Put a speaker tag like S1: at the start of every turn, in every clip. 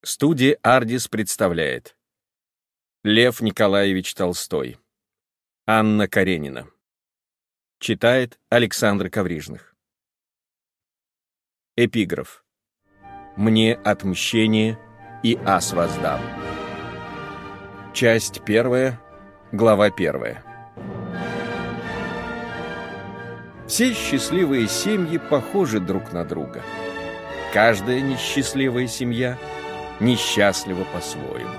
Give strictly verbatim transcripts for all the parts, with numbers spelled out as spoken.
S1: Студия «Ардис» представляет Лев Николаевич Толстой. Анна Каренина. Читает Александр Коврижных. Эпиграф. «Мне отмщение и ас воздам». Часть первая, глава первая. Все счастливые семьи похожи друг на друга. Каждая несчастливая семья несчастлива по-своему.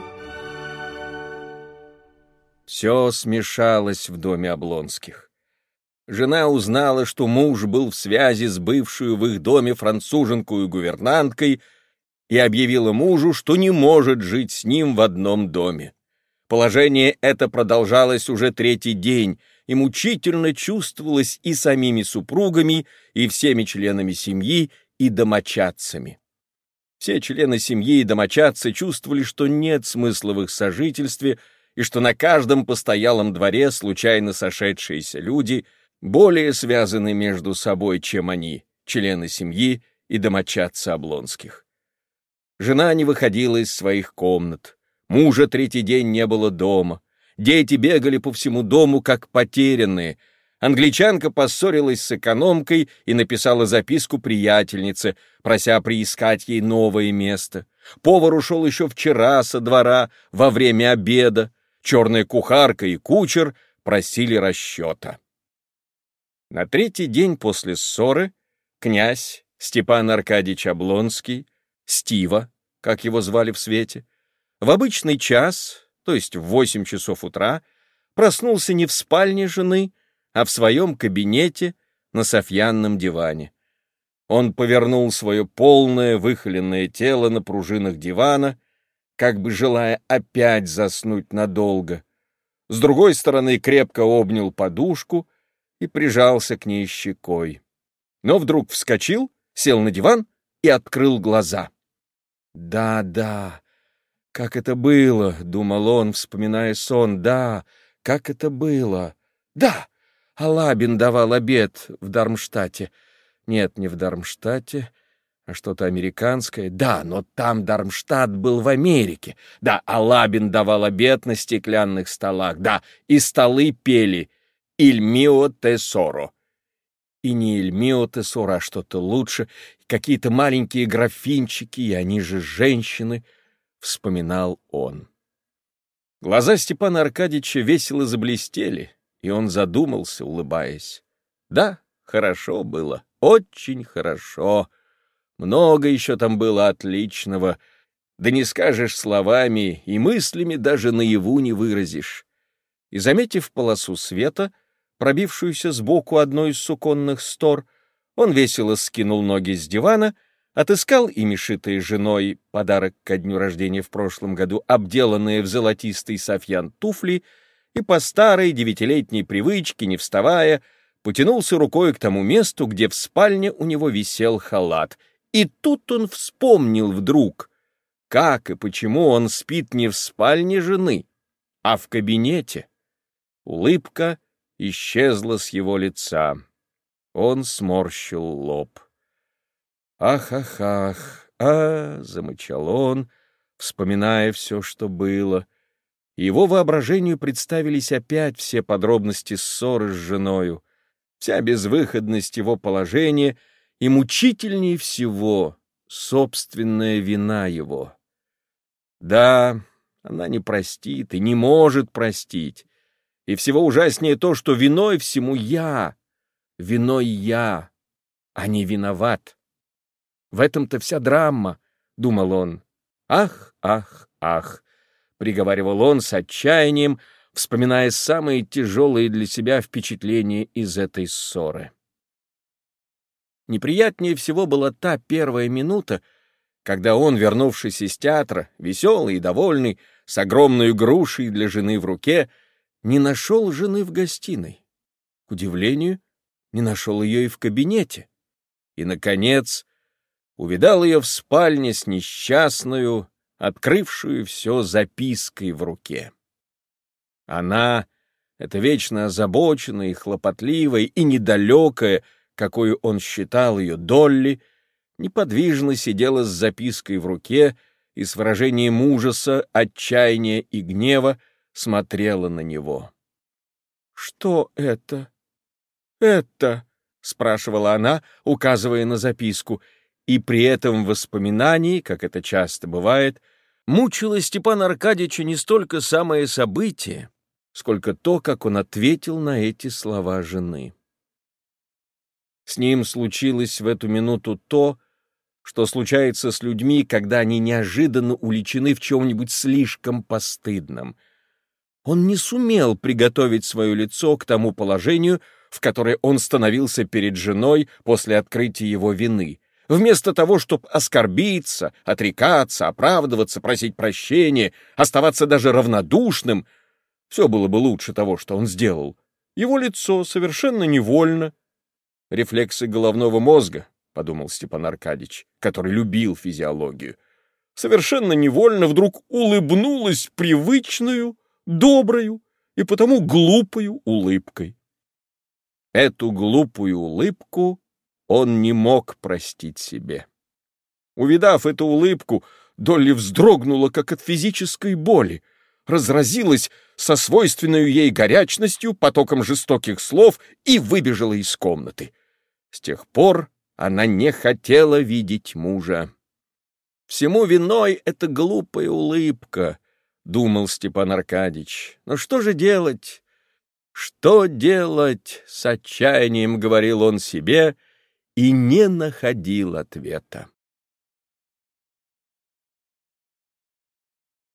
S1: Все смешалось в доме Облонских. Жена узнала, что муж был в связи с бывшую в их доме француженкою гувернанткой, и объявила мужу, что не может жить с ним в одном доме. Положение это продолжалось уже третий день, и мучительно чувствовалось и самими супругами, и всеми членами семьи, и домочадцами. Все члены семьи и домочадцы чувствовали, что нет смысла в их сожительстве, и что на каждом постоялом дворе случайно сошедшиеся люди более связаны между собой, чем они, члены семьи и домочадцы Облонских. Жена не выходила из своих комнат, мужа третий день не было дома, дети бегали по всему дому, как потерянные. Англичанка поссорилась с экономкой и написала записку приятельнице, прося приискать ей новое место. Повар ушел еще вчера со двора во время обеда. Черная кухарка и кучер просили расчета. На третий день после ссоры князь Степан Аркадьич Облонский, Стива, как его звали в свете, в обычный час, то есть в восемь часов утра, проснулся не в спальне жены, а в своем кабинете на софьянном диване. Он повернул свое полное выхоленное тело на пружинах дивана, как бы желая опять заснуть надолго. С другой стороны крепко обнял подушку и прижался к ней щекой. Но вдруг вскочил, сел на диван и открыл глаза. «Да, да, как это было», — думал он, вспоминая сон, — «да, как это было, да». Алабин давал обед в Дармштадте. Нет, не в Дармштадте, а что-то американское. Да, но там Дармштадт был в Америке. Да, Алабин давал обед на стеклянных столах. Да, и столы пели «Il mio tesoro». И не «Il mio tesoro», а что-то лучше. Какие-то маленькие графинчики, и они же женщины, вспоминал он. Глаза Степана Аркадьича весело заблестели, и он задумался, улыбаясь. Да, хорошо было, очень хорошо. Много еще там было отличного. Да не скажешь словами, и мыслями даже наяву не выразишь. И, заметив полосу света, пробившуюся сбоку одной из суконных стор, он весело скинул ноги с дивана, отыскал ими шитые женой подарок ко дню рождения в прошлом году, обделанные в золотистый софьян туфли, и по старой девятилетней привычке, не вставая, потянулся рукой к тому месту, где в спальне у него висел халат. И тут он вспомнил вдруг, как и почему он спит не в спальне жены, а в кабинете. Улыбка исчезла с его лица. Он сморщил лоб. «Ах-ах-ах, а!» — замычал он, вспоминая все, что было. Его воображению представились опять все подробности ссоры с женою, вся безвыходность его положения и, мучительнее всего, собственная вина его. Да, она не простит и не может простить, и всего ужаснее то, что виной всему я, виной я, а не виноват. В этом-то вся драма, — думал он. Ах, ах, ах! — приговаривал он с отчаянием, вспоминая самые тяжелые для себя впечатления из этой ссоры. Неприятнее всего была та первая минута, когда он, вернувшись из театра, веселый и довольный, с огромной грушей для жены в руке, не нашел жены в гостиной. К удивлению, не нашел ее и в кабинете. И, наконец, увидал ее в спальне с несчастную, открывшую все запиской в руке. Она, эта вечно озабоченная и хлопотливая и недалекая, какую он считал ее Долли, неподвижно сидела с запиской в руке и с выражением ужаса, отчаяния и гнева смотрела на него. «Что это? Это?» — спрашивала она, указывая на записку, и при этом воспоминании, как это часто бывает, мучило Степана Аркадьича не столько самое событие, сколько то, как он ответил на эти слова жены. С ним случилось в эту минуту то, что случается с людьми, когда они неожиданно уличены в чем-нибудь слишком постыдном. Он не сумел приготовить свое лицо к тому положению, в которое он становился перед женой после открытия его вины. Вместо того, чтобы оскорбиться, отрекаться, оправдываться, просить прощения, оставаться даже равнодушным, все было бы лучше того, что он сделал. Его лицо совершенно невольно. Рефлексы головного мозга, — подумал Степан Аркадьич, который любил физиологию, совершенно невольно вдруг улыбнулась привычную, доброю и потому глупою улыбкой. Эту глупую улыбку он не мог простить себе. Увидав эту улыбку, Долли вздрогнула, как от физической боли, разразилась со свойственной ей горячностью потоком жестоких слов и выбежала из комнаты. С тех пор она не хотела видеть мужа. «Всему виной эта глупая улыбка», — думал Степан Аркадьич. «Но что же делать? Что делать?» — с отчаянием говорил он себе и не находил ответа.